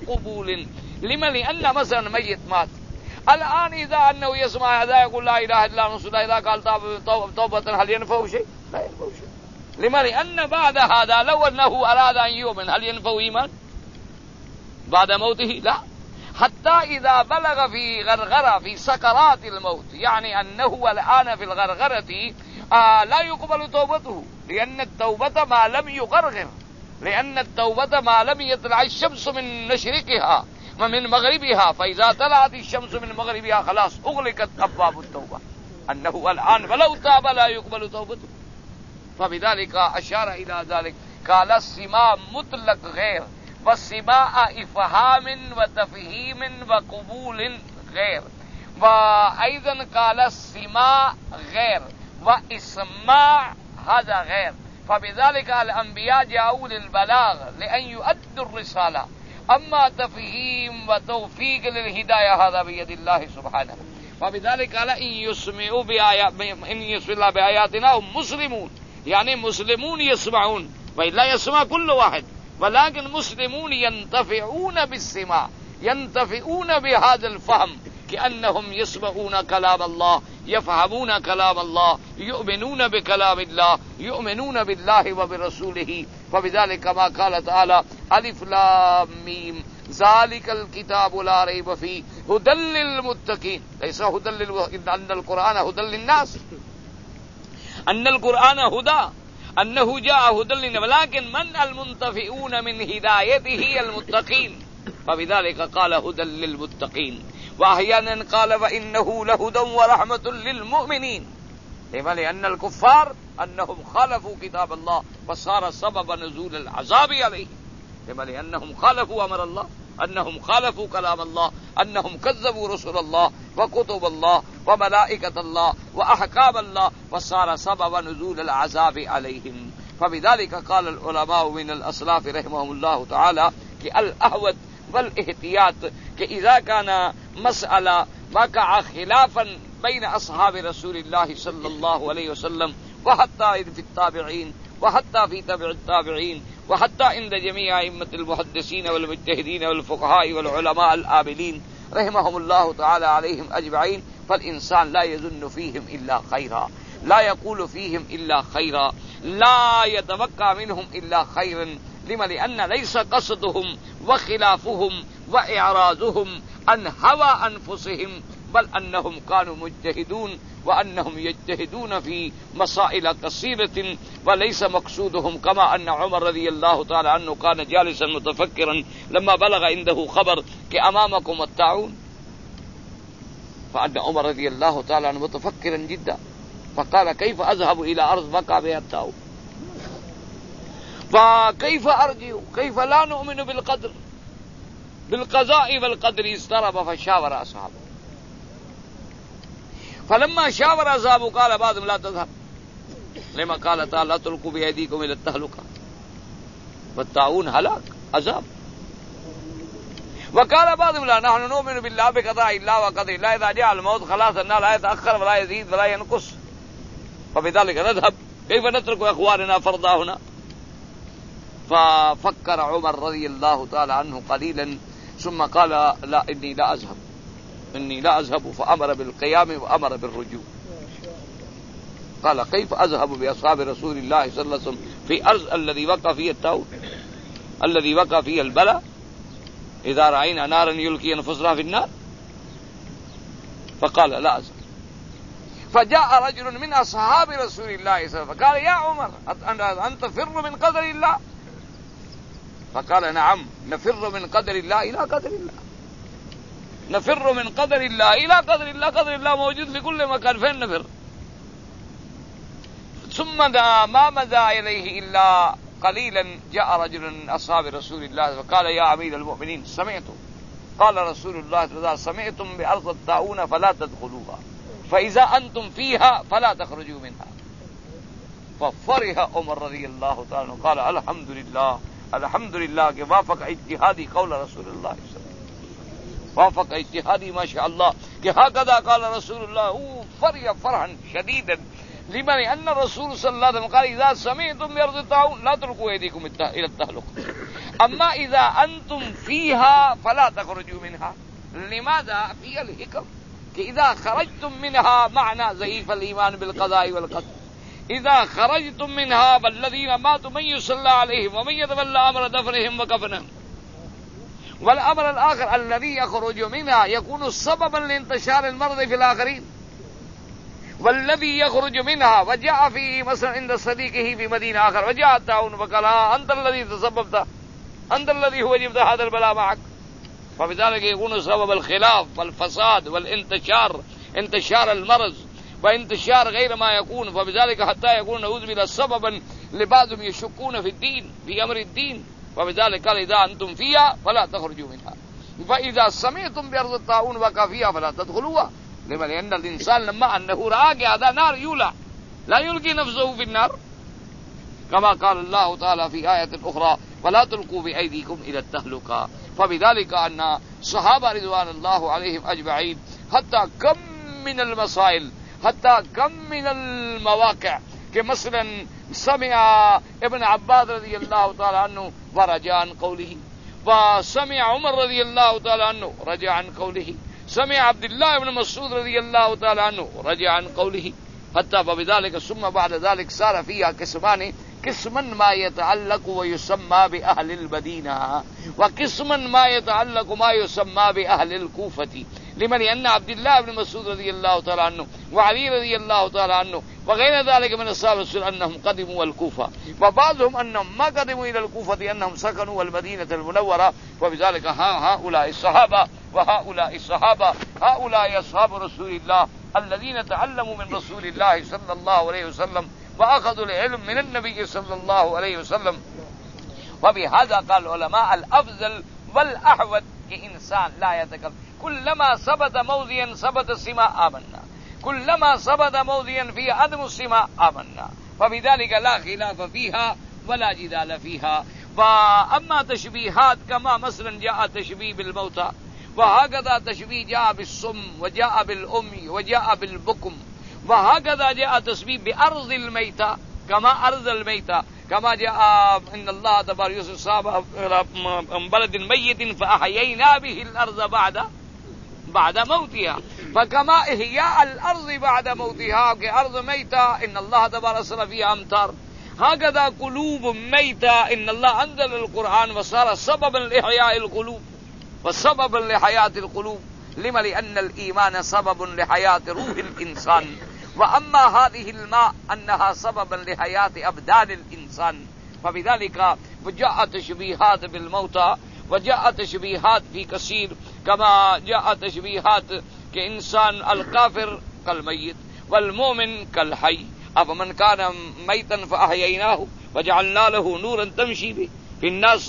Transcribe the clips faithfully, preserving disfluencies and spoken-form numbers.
وقبول. لما؟ لأن مثلا ميت مات الآن إذا أنه يسمع هذا يقول لا إله إلا الله رسول الله، إذا قال توبة هل ينفع شيء؟ لا ينفع شيء. لما؟ لأن بعد هذا لو أنه أراد أن يؤمن هل ينفع إيمان بعد موته؟ لا. حتى إذا بلغ في غرغرة في سكرات الموت، يعني أنه الآن في الغرغرة آه لا يقبل توبته، لأن التوبة ما لم يغرغر، لأن التوبة ما لم يطلع الشمس من مشرقها ومن مغربها، فإذا طلعت الشمس من مغربها خلاص أغلقت أبواب التوبة، أنه الآن ولو تاب لا يقبل توبته. فبذلك أشار إلى ذلك، قال السماع مطلق غير، والسماع إفهام وتفهيم وقبول غير، وأيضا قال السماع غير وإسماع هذا غير. فبذلك الأنبياء جاءوا للبلاغ لأن يؤدوا الرسالة، أما تفهيم وتوفيق للهداية هذا بيد الله سبحانه. فبذلك قال إن يسمعوا بآيات إن يسمعوا بآياتنا هم مسلمون، يعني مسلمون يسمعون، وإلا يسمع كل واحد، ولكن مسلمون ينتفعون بالسماع، ينتفعون بهذا الفهم، كأنهم يسمعون كلام الله، يفهمون كلام الله، يؤمنون بكلام الله، يؤمنون بالله وبرسوله. فبذلك ما قال تعالى ألف لام ميم ذلك الكتاب لا ريب فيه هدى للمتقين، ليس هدى للو... أن القرآن هدى للناس، أن القرآن هدى، أنه جاء هدى للناس، ولكن من المنتفعون من هدايته؟ المتقين. فبذلك قال هدى للمتقين. وأحيانا قال وإنه لهدى ورحمة للمؤمنين. لما؟ لأن الكفار أنهم خالفوا كتاب الله فصار سبب نزول العذاب عليهم. لما؟ لأنهم خالفوا أمر الله، أنهم خالفوا كلام الله، أنهم كذبوا رسول الله وكتب الله وملائكة الله وأحكام الله، فصار سبب نزول العذاب عليهم. فبذلك قال العلماء من الأسلاف رحمهم الله تعالى كالأهوت والاحتياط، إذا كان مسألة وقع خلافا بين أصحاب رسول الله صلى الله عليه وسلم وحتى في التابعين وحتى في تبع التابعين وحتى عند جميع أئمة المحدثين والمجتهدين والفقهاء والعلماء العاملين رحمهم الله تعالى عليهم أجمعين، فالإنسان لا يظن فيهم إلا خيرا، لا يقول فيهم إلا خيرا، لا يتوقع منهم إلا خيرا. لما؟ لأن ليس قصدهم وخلافهم وإعراضهم عن هوى أنفسهم، بل أنهم كانوا مجتهدون، وأنهم يجتهدون في مسائل كثيرة، وليس مقصودهم كما أن عمر رضي الله تعالى عنه كان جالسا متفكرا لما بلغ عنده خبر كأمامكم الطاعون، فأن عمر رضي الله تعالى عنه متفكرا جدا، فقال كيف أذهب إلى أرض بقى بها الطاعون، فكيف أرجع، كيف لا نؤمن بالقدر بالقضاء والقدر. استرب فشاور أصحابه، فلما شاور أصحابه قال بعضهم لا تذهب، لما؟ قال تعالى لا تلقوا بأيديكم إلى التهلكة، والطاعون هلاك عذاب. وقال بعضهم لا نحن نؤمن بالله بقضاء الله وقدر الله، إذا جاء الموت خلاص أنه لا يتأخر ولا يزيد ولا ينقص، فبذلك نذهب، كيف نترك إخواننا فرضا هنا؟ ففكر عمر رضي الله تعالى عنه قليلا ثم قال لا إني لا أذهب، إني لا أذهب، فأمر بالقيام وأمر بالرجوع. قال كيف أذهب بأصحاب رسول الله صلى الله عليه وسلم في أرض الذي وقع فيه التاون، الذي وقع فيه البلاء، إذا رأينا نارا يلقي أنفسنا في النار؟ فقال لا أذهب. فجاء رجل من أصحاب رسول الله صلى الله عليه وسلم فقال يا عمر أنت تفر من قدر الله؟ فقال نعم نفر من قدر الله إلى قدر الله، نفر من قدر الله إلى قدر الله، قدر الله موجود في كل مكان، فين نفر؟ ثم ما مضى إليه إلا قليلا جاء رجل من أصحاب رسول الله فقال يا أمير المؤمنين سمعتم، قال رسول الله صلى الله عليه وسلم سمعتم بأرض الطاعون فلا تدخلوها، فإذا أنتم فيها فلا تخرجوا منها. ففرح عمر رضي الله تعالى عنه قال الحمد لله الحمد لله کہ وافق اجتهادی قول رسول اللہ صلی اللہ علیہ وسلم، وافق اجتهادي ما شاء الله کہ هكذا قال رسول الله. فرح فرحا شديدا لمن أن الرسول صلى الله عليه وسلم قال إذا سمعتم بأرض الطاعون لا تلقوا أيديكم إلى التهلكة. اما اذا انتم فيها فلا تخرجوا منها. لماذا؟ في الحكم کہ اذا خرجتم منها معنى ضعيف الايمان بالقضاء والقدر. اذا خرجتم منها والذين ماتوا من يصلى عليهم ومن يتولى امر دفنهم وكفنهم. والامر الاخر الذي يخرج منها يكون سببا لانتشار المرض في الاخرين. والذي يخرج منها وجاء فيه مثلا عند صديقه في مدينة آخر وجاء الطاعون فقال أنت الذي تسببت، أنت الذي هو جبت هذا البلاء معك. فبذلك يكون سبب الخلاف والفساد والانتشار، انتشار المرض وانتشار غير ما يكون. فبذلك حتى يكون نعوذ بالله سببا لبعضهم يشكون في الدين، في أمر الدين. وبذلك قال إذا أنتم فيها فلا تخرجوا منها. فإذا سمعتم بأرض الطاعون وقع فيها فلا تدخلوها. لما لأن الإنسان لما أنه رأى هذا نار يولع لا يلقي نفسه في النار، كما قال الله تعالى في آية أخرى ولا تلقوا بأيديكم إلى التهلكة. فبذلك أن صحابة رضوان الله عليهم أجمعين حتى كم من المسائل، حتى كم من المواقع، كمثلا سمع ابن عباس رضي الله تعالى عنه ورجع عن قوله، وسمع عمر رضي الله تعالى عنه رجع عن قوله، سمع عبد الله بن مسعود رضي الله تعالى عنه رجع عن قوله. حتى فبذلك ثم بعد ذلك صار فيها قسمان، قسما ما يتعلق ويسمى بأهل المدينة، وقسما ما يتعلق ما يسمى بأهل الكوفة. لمن أن عبد الله بن مسعود رضي الله تعالى عنه وعلي رضي الله تعالى عنه وغير ذلك من الصحابة أنهم قدموا الكوفة، وبعضهم أنهم ما قدموا إلى الكوفة أنهم سكنوا المدينة المنورة. وبذلك هؤلاء الصحابة وهؤلاء الصحابة هؤلاء أصحاب رسول الله الذين تعلموا من رسول الله صلى الله عليه وسلم وأخذوا العلم من النبي صلى الله عليه وسلم. وبهذا قال العلماء الأفضل والأحوط كإنسان لا يتكلم. كلما ثبت موضعا ثبت السماء آمنا، كلما ثبت موضعا في عدم السماء آمنا. فبذلك لا خلاف فيها ولا جدال فيها. وأما تشبيهات كما مثلا جاء تشبيه بالموتى، وهكذا تشبيه جاء بالصم وجاء بالأمي وجاء بالبكم، وهكذا جاء تشبيه بأرض الميتة كما أرض الميتة، كما جاء إن الله تبارك وتعالى من بلد ميت فأحيينا به الأرض بعد بعد موتها. فكما إحياء الأرض بعد موتها كأرض ميتة إن الله تبارك وتعالى فيها أمطار، هكذا قلوب ميتة إن الله أنزل القرآن وصار سببا لإحياء القلوب وسببا لحياة القلوب. لما لأن الإيمان سبب لحياة روح الإنسان، وأما هذه الماء أنها سببا لحياة أبدان الإنسان. فبذلك جاء تشبيهات بالموتى وجاء تشبيهات في كثير، كما جاء تشبيهات كإنسان الكافر كالميت والمؤمن كالحي. أفمن كان ميتا فأحييناه وجعلنا له نورا تمشي به في الناس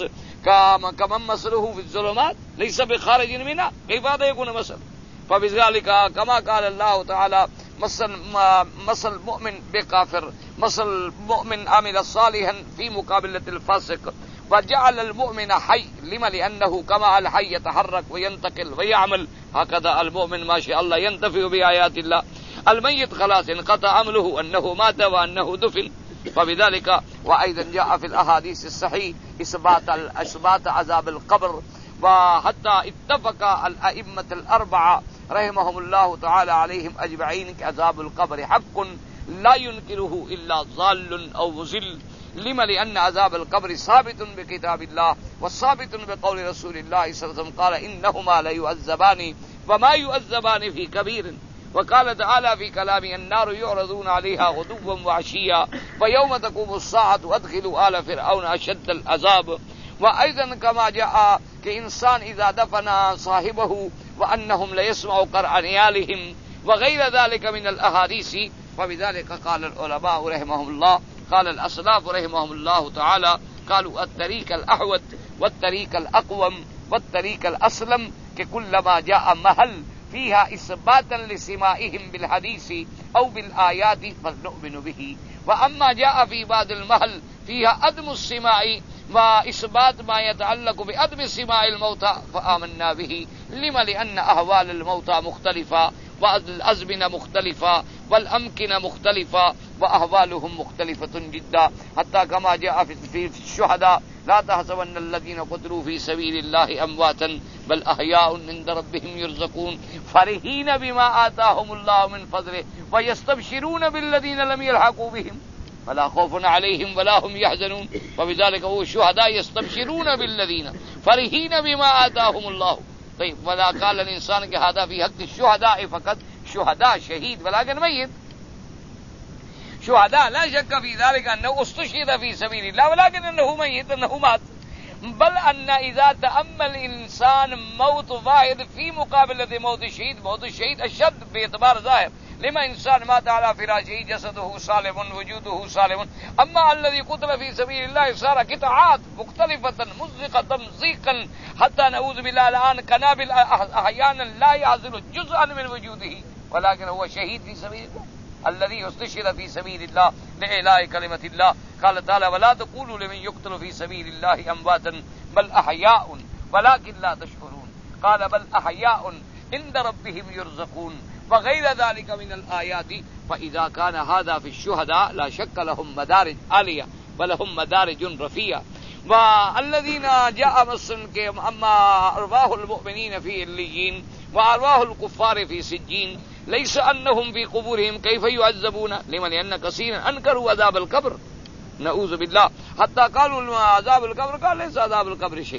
كمن مثله في الظلمات ليس بخارج منها كيف هذا يكون مثل. فبذلك كما قال الله تعالى مثل مثل مؤمن بكافر، مثل مؤمن عمل صالحا في مقابلة الفاسق. وجعل المؤمن حي لما لأنه كما الحي يتحرك وينتقل ويعمل، هكذا المؤمن ما شاء الله ينتفع بآيات الله. الميت خلاص انقطع عمله أنه مات وأنه دفن. فبذلك وأيضا جاء في الأحاديث الصحيح إثبات إثبات عذاب القبر. وحتى اتفق الأئمة الأربعة رحمهم الله تعالى عليهم أجمعين عذاب القبر حق لا ينكره إلا ضال أو مضل. لما لأن عذاب القبر ثابت بكتاب الله وثابت بقول رسول الله صلى الله عليه وسلم قال إنهما لا يعذبان وما يعذبان في كبير. وقال تعالى في كلامه النار يعرضون عليها غدوا وعشيا ويوم تقوم الساعة أدخلوا آل فرعون أشد العذاب. وأيضا كما جاء كإنسان إذا دفن صاحبه وأنهم ليسمعوا قرع نيالهم وغير ذلك من الأحاديث. وبذلك قال العلماء رحمهم الله، قال الأسلاف رحمهم الله تعالى، قالوا الطريق الأحوط والطريق الأقوم والطريق الأسلم ككلما جاء محل فيها إثباتا لسمائهم بالحديث أو بالآيات فنؤمن به. وأما جاء في بعض المحل فيها عدم السماع وإثبات ما يتعلق بعدم سماع الموتى فآمنا به. لما لأن أهوال الموتى مختلفة والأزمنة مختلفة والأمكنة مختلفة وأهوالهم مختلفة جدا. حتى كما جاء في الشهداء لا تحسبن الذين قتلوا في سبيل الله امواتا بل احياء عند ربهم يرزقون فرحين بما آتاهم الله من فضله ويستبشرون بالذين لم يلحقوا بهم ولا خوف عليهم ولا هم يحزنون وبذلك هو الشهداء يستبشرون بالذين فرحين بما آتاهم الله. طيب ولا قال الانسان کہ هذا في حق الشهداء فقط، شهداء شهيد ولكن ميت. شهداء لا شك في ذلك انه استشهد في سبيل الله ولكن انه ميت، انه مات. بل ان اذا تامل الانسان موت واحد في مقابله موت الشهيد، موت الشهيد اشد باعتبار ظاهر. لما انسان مات على فراشه جسده سالم وجوده سالم، اما الذي قتل في سبيل الله صار قطعات مختلفه مزقه مزيقا حتى نعوذ بالله الان قنابل احيانا لا يعزل جزءا من وجوده، ولكن هو شهيد في سبيل الله الذي استشهد في سبيل الله لإعلاء كلمة الله. قال تعالى ولا تقولوا لمن يقتل في سبيل الله أمواتا بل أحياء ولكن لا تشعرون. قال بل أحياء عند ربهم يرزقون وغير ذلك من الآيات. فإذا كان هذا في الشهداء لا شك لهم مدارج عالية ولهم مدارج رفيعة. والذين جاء مصر أما أرواح المؤمنين في عليين وأرواح الكفار في سجين ليس أنهم في قبورهم كيف يعذبون، لمن لأن كثيرا أنكروا عذاب القبر نعوذ بالله حتى قالوا عذاب القبر، قال ليس عذاب القبر شيء.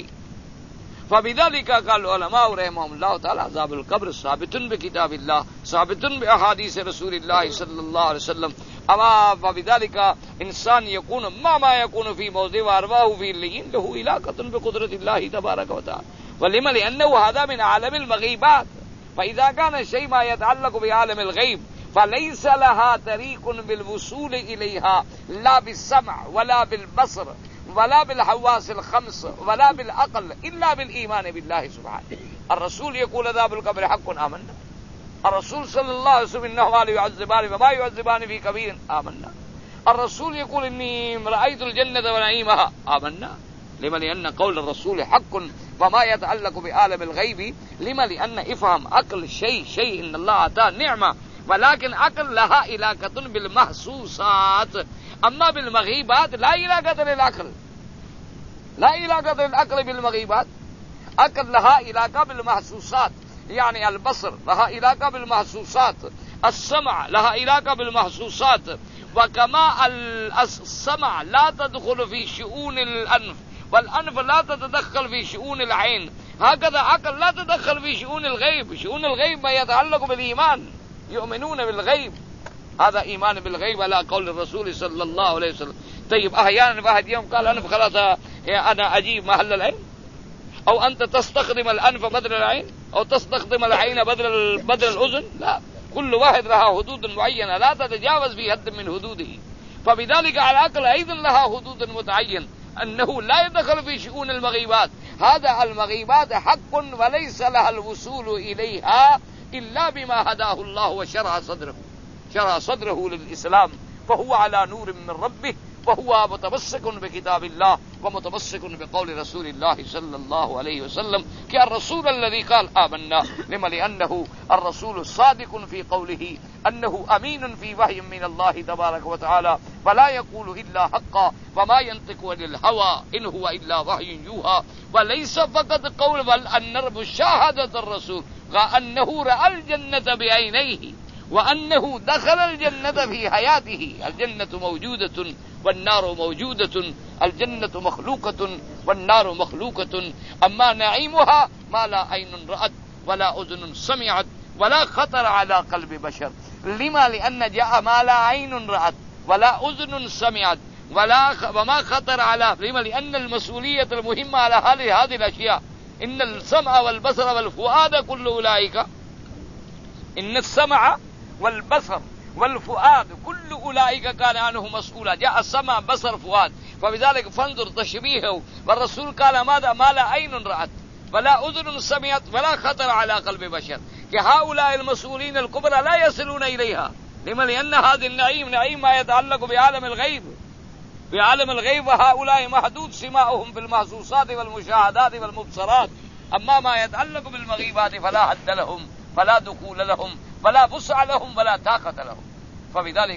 فبذلك قال العلماء رحمهم الله تعالى عذاب القبر ثابت بكتاب الله ثابت بأحاديث رسول الله صلى الله عليه وسلم. اما فبذلك انسان يكون ما ما يكون في موضع وارواحه في الليين له علاقة بقدرة الله تبارك وتعالى. ولما لأنه هذا من عالم المغيبات، فإذا كان شيء ما يتعلق بعالم الغيب فليس لها طريق بالوصول إليها لا بالسمع ولا بالبصر ولا بالحواس الخمس ولا بالعقل إلا بالإيمان بالله سبحانه. الرسول يقول عذاب القبر حق آمنا. الرسول صلى الله عليه وسلم إنه لا يعذبان وما يعذبان في كبير آمنا. الرسول يقول إني رأيت الجنة ونعيمها آمنا. لما لأن قول الرسول حق وما يتعلق بعالم الغيب. لما لأن افهم عقل شيء شيء إن الله أعطاه نعمة ولكن عقل لها علاقة بالمحسوسات، أما بالمغيبات لا علاقة للعقل، لا علاقة للعقل بالمغيبات. عقل لها علاقة بالمحسوسات، يعني البصر لها علاقة بالمحسوسات، السمع لها علاقة بالمحسوسات. وكما السمع لا تدخل في شؤون الأنف والأنف لا تتدخل في شؤون العين، هكذا عقل لا تدخل في شؤون الغيب. شؤون الغيب ما يتعلق بالإيمان، يؤمنون بالغيب، هذا إيمان بالغيب على قول الرسول صلى الله عليه وسلم. طيب أحيانا واحد يوم قال أنف خلاص أنا أجيب محل العين، أو أنت تستخدم الأنف بدل العين، أو تستخدم العين بدل بدل الأذن. لا، كل واحد لها حدود معينة لا تتجاوز في حد من حدوده. فبذلك العقل أيضا لها حدود متعين أنه لا يدخل في شؤون المغيبات. هذا المغيبات حق وليس لها الوصول إليها إلا بما هداه الله وشرع صدره، شرع صدره للإسلام، فهو على نور من ربه وهو متمسك بكتاب الله ومتمسك بقول رسول الله صلى الله عليه وسلم كالرسول الذي قال آمنا. لما لأنه الرسول صادق في قوله أنه أمين في وحي من الله تبارك وتعالى فلا يقول إلا حقا وما ينطق عن الهوى إن هو إلا وحي يوحى. وليس فقط قول بل أن مشاهدة الرسول أنه رأى الجنة بعينيه وأنه دخل الجنة في حياته. الجنة موجودة والنار موجودة، الجنة مخلوقة والنار مخلوقة، أما نعيمها ما لا عين رأت ولا أذن سمعت ولا خطر على قلب بشر. لما لأن جاء ما لا عين رأت ولا أذن سمعت ولا وما خطر على. لما لأن المسؤولية المهمة على هذه هذه الأشياء. إن السمع والبصر والفؤاد كل أولئك، إن السمع والبصر والفؤاد كل أولئك كان عنه مسؤولا. جاء السمع بصر فؤاد، فبذلك فانظر تشبيهه. والرسول قال ماذا؟ ما لا عين رأت ولا أذن سمعت ولا خطر على قلب بشر. كهؤلاء المسؤولين الكبرى لا يصلون إليها. لما لأن هذا النعيم نعيم ما يتعلق بعالم الغيب، بعالم الغيب، وهؤلاء محدود سماعهم في المحسوسات والمشاهدات والمبصرات. أما ما يتعلق بالمغيبات فلا حد لهم فلا دخول لهم ولا وسع لهم ولا طاقة لهم. فبذلك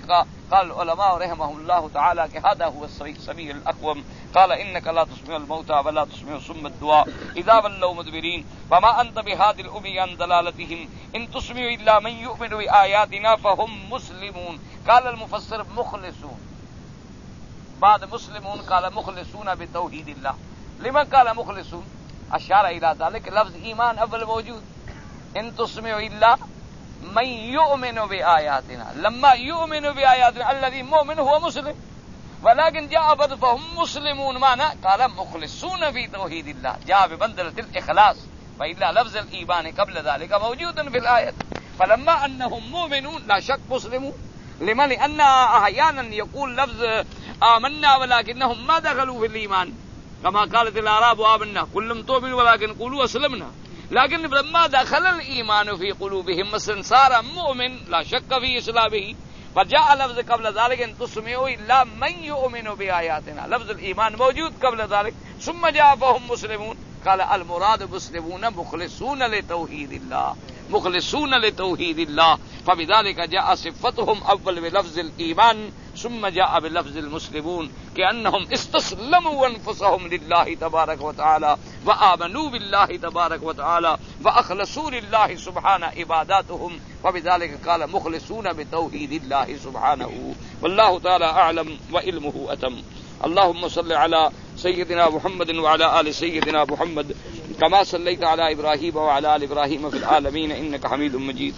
قال العلماء رحمهم الله تعالى کہ هذا هو السبيل الأقوم. قال إنك لا تسمع الموتى ولا تسمع صم الدعاء إذا ولوا مدبرين وما أنت بهاد الأمي عن ضلالتهم إن تسمع إلا من يؤمن بآياتنا فهم مسلمون. قال المفسر مخلصون، بعد مسلمون قال مخلصون بتوحید اللہ. لمن قال مخلصون؟ اشار الى ذلك لفظ ایمان اول موجود. ان تسمع الا من يؤمن بآياتنا، لما يؤمن بآياتنا الذي مؤمن هو مسلم، ولكن جاء بعد فهم مسلمون معنى قال مخلصون في توحید اللہ، جاء بمنزلة الإخلاص، وإلا لفظ الإيمان قبل ذلك موجود في الآية. فلما أنهم مؤمنون لا شك مسلمون. لمن لأن أحيانا يقول لفظ آمنا ولكنهم ما دخلوا في الإيمان كما قالت الأعراب آمنا قل لم تؤمنوا ولكن قولوا أسلمنا، لكن لما دخل الإيمان في قلوبهم مثلا صار مؤمن لا شك في إسلامه. فجاء لفظ قبل ذلك ان تسمعوا إلا من يؤمن بآياتنا، لفظ الإيمان موجود قبل ذلك. ثم جاء فهم مسلمون، قال المراد مسلمون مخلصون لتوحيد الله، مخلصون لتوحيد الله. فبذلك جاء صفتهم اول بلفظ الإيمان ثم جاء بلفظ المسلمون، كأنهم استسلموا أنفسهم لله تبارك وتعالى وآمنوا بالله تبارك وتعالى وأخلصوا لله سبحانه عباداتهم. وبذلك قال مخلصون بتوحيد الله سبحانه. والله تعالى أعلم وعلمه أتم. اللهم صل على سيدنا محمد وعلى آل سيدنا محمد كما صليت على إبراهيم وعلى آل إبراهيم في العالمين إنك حميد مجيد.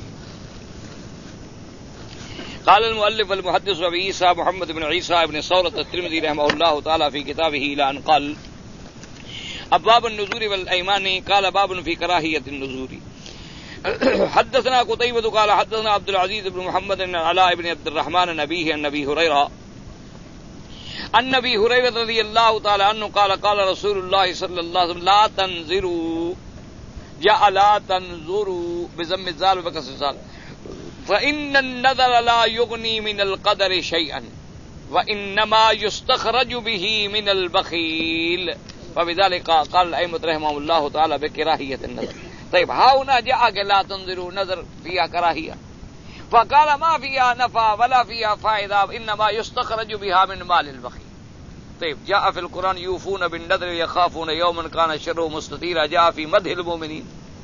قال المؤلف المحدث أبي عيسى محمد بن عيسى بن ثورة الترمذي رحمه الله تعالى في كتابه إلى أن قال أبواب النذور والأيمان، قال باب في كراهية النذور. حدثنا قتيبة قال حدثنا عبد العزيز بن محمد بن علاء بن عبد الرحمن نبيه عن أبي هريرة عن أبي هريرة رضي الله تعالى عنه قال قال رسول الله صلى الله عليه وسلم لا تنذروا، جاء لا تنذروا بضم الزال وكسر الزال، فإن النذر لا يغني من القدر شيئا وإنما يستخرج به من البخيل. فبذلك قال الأئمة رحمهم الله تعالى بكراهية النذر. طيب ها هنا جاء لا تنذروا نذر فيها كراهية، فقال ما فيها نفع ولا فيها فائدة إنما يستخرج بها من مال البخيل. طيب جاء في القرآن يوفون بالنذر يخافون يوما كان شره مستطيرا، جاء في مدح المؤمنين،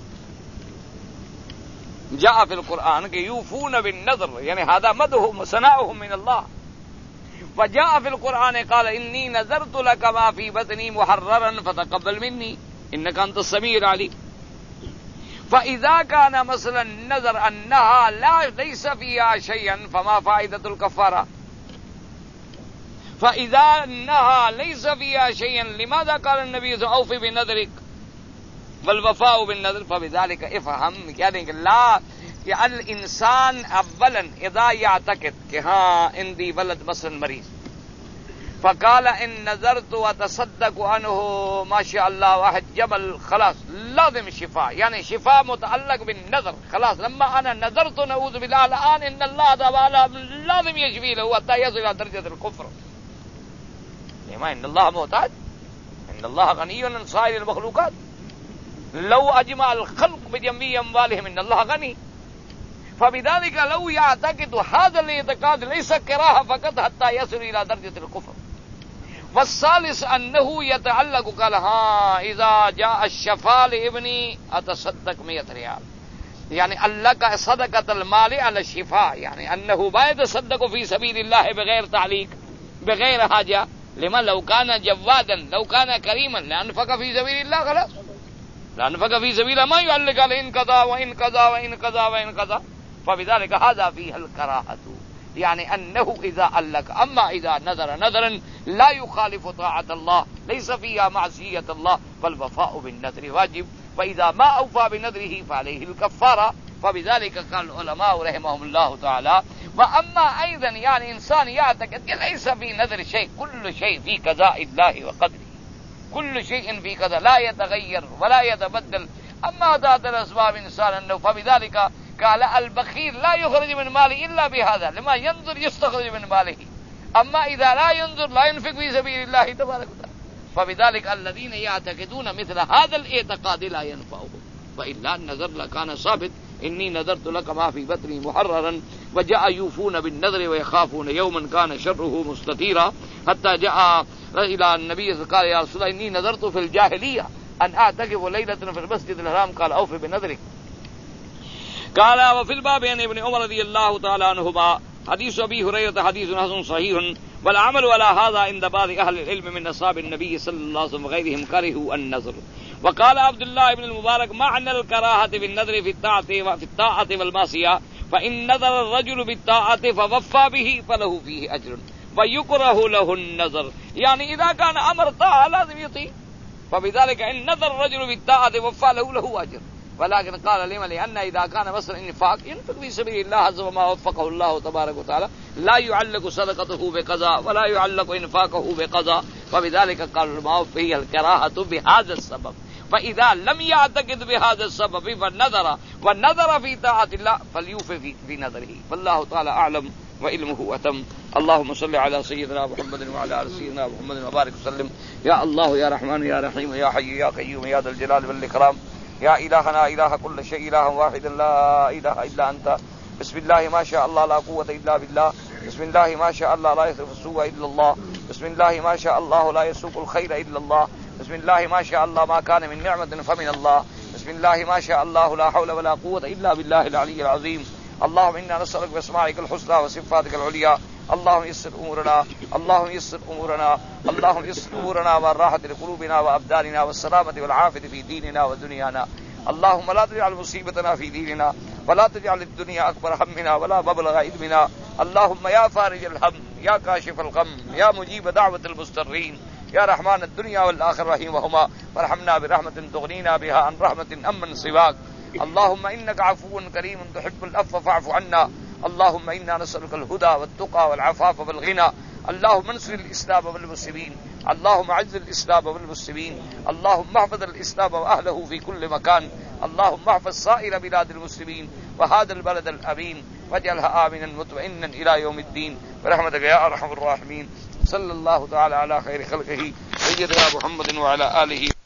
جاء في القرآن کہ یوفون بالنذر یعنی هذا مدح ثناؤهم من الله. وجاء في القرآن قال إني نذرت لك ما في بطني محررا فتقبل مني إنك أنت السميع العليم. فإذا كان مثلا النذر أنها لا ليس فيها شيئا فما فائدة الكفارة؟ فإذا أنها ليس فيها شيئا لماذا قال النبي صلى الله عليه وسلم أوفي بنذرك والوفاء بالنذر؟ فبذلك افهم یعنی کہ لا کہ الانسان اولا اذا يعتقد کہ ہاں عندي ولد مثلا مریض فقال ان نذرت وتصدق عنه ما شاء الله واحد جبل خلاص لازم شفاء، يعني شفاء متعلق بالنذر خلاص. لما انا نذرت نعوذ بالله الان ان الله تعالى لازم يشفي له حتى يصل الى درجه الكفر. لما ان الله محتاج، ان الله غني عن سائر المخلوقات، لو اجمع الخلق بجميع اموالهم ان الله غني. فبذلك لو يعتقد هذا الاعتقاد ليس كراهه فقط حتى يصل الى درجه الكفر. والثالث انه يتعلق قال ها اذا جاء الشفاء لابني اتصدق مئة ريال، يعني علق صدقه المال على الشفاء، يعني انه ما يتصدق في سبيل الله بغير تعليق بغير حاجه. لما لو كان جوادا لو كان كريما لانفق في سبيل الله خلاص، لانفق في سبيل الله ما يعلق على ان كذا وان كذا وان كذا وان كذا. فبذلك هذا فيه الكراهه، يعني أنه إذا علق. أما إذا نذر نذرا لا يخالف طاعة الله ليس فيها معصية الله فالوفاء بالنذر واجب، وإذا ما أوفى بنذره فعليه الكفارة. فبذلك قال العلماء رحمهم الله تعالى وأما أيضا يعني إنسان يعتقد ليس في نذر شيء، كل شيء في قضاء الله وقدره، كل شيء في قضاء لا يتغير ولا يتبدل. أما ذات الأسباب إنسان أنه فبذلك قال البخيل لا يخرج من ماله إلا بهذا، لما ينظر يستخرج من ماله. أما إذا لا ينظر لا ينفق في سبيل الله تبارك وتعالى. فبذلك الذين يعتقدون مثل هذا الاعتقاد لا ينفعهم، وإلا النذر لكان ثابت انی نذرت لك ما في بطني محررا وجاء يوفون بالنذر ويخافون يوما كان شره مستطيرا حتى جاء الى النبي قال يا رسول الله اني نذرت في الجاهليه ان اعتكف ليله في المسجد الحرام قال اوف بنذرك. قال وفي الباب عن ابن عمر رضي الله تعالى عنهما حديث ابي هريره حديث حسن صحيح والعمل على هذا عند بعض اهل العلم من اصحاب النبي صلى الله عليه وسلم وغيرهم كرهوا النذر. وقال عبد الله بن المبارك معنى الكراهه بالنذر في الطاعه في الطاعه والمعصيه فان نذر الرجل بالطاعه فوفى به فله فيه اجر ويكره له النذر، يعني اذا كان امر طاعه لازم يطيع، فبذلك ان نذر الرجل بالطاعه وفى له له اجر. ولكن قال لما لأن إذا كان مثلا انفاق ينفق في سبيل الله عز وما وفقه الله تبارك وتعالى لا يعلق صدقته بقضاء ولا يعلق انفاقه بقضاء، فبذلك قال العلماء فيه الكراهة بهذا السبب. فإذا لم يعتقد بهذا السبب فالنذر والنذر في طاعة الله فليوفي في, في نذره، فالله تعالى أعلم وعلمه أتم. اللهم صل على سيدنا محمد وعلى آل سيدنا محمد وبارك وسلم. يا الله يا رحمن يا رحيم يا حي يا قيوم يا ذا الجلال والإكرام يا إلهنا إله كل شيء إله واحد لا إله إلا أنت. بسم الله ما شاء الله لا قوة إلا بالله. بسم الله ما شاء الله لا يصرف السوء إلا الله. بسم الله ما شاء الله لا يسوق الخير إلا الله. بسم الله ما شاء الله ما كان من نعمة فمن الله. بسم الله ما شاء الله لا حول ولا قوة إلا بالله العلي العظيم. اللهم إنا نسألك بأسمائك الحسنى وصفاتك العليا اللهم يسر أمورنا اللهم يسر أمورنا اللهم يسر أمورنا والراحة لقلوبنا وأبداننا والسلامة والعافية في ديننا ودنيانا. اللهم لا تجعل مصيبتنا في ديننا ولا تجعل الدنيا أكبر همنا ولا مبلغ علمنا. اللهم يا فارج الهم يا كاشف الغم يا مجيب دعوة المضطرين يا رحمن الدنيا والآخرة رحيمهما وارحمنا برحمة تغنينا بها عن رحمة أمن سواك. اللهم إنك عفو كريم تحب العفو فاعف عنا. اللهم إنا نسألك الهدى والتقى والعفاف والغنى. اللهم انصر الإسلام والمسلمين. اللهم اعز الإسلام والمسلمين. اللهم احفظ الإسلام وأهله في كل مكان. اللهم احفظ سائر بلاد المسلمين وهذا البلد الأمين واجعلها آمنا مطمئنا إلى يوم الدين برحمتك يا أرحم الراحمين. صلى الله تعالى على خير خلقه سيدنا محمد وعلى آله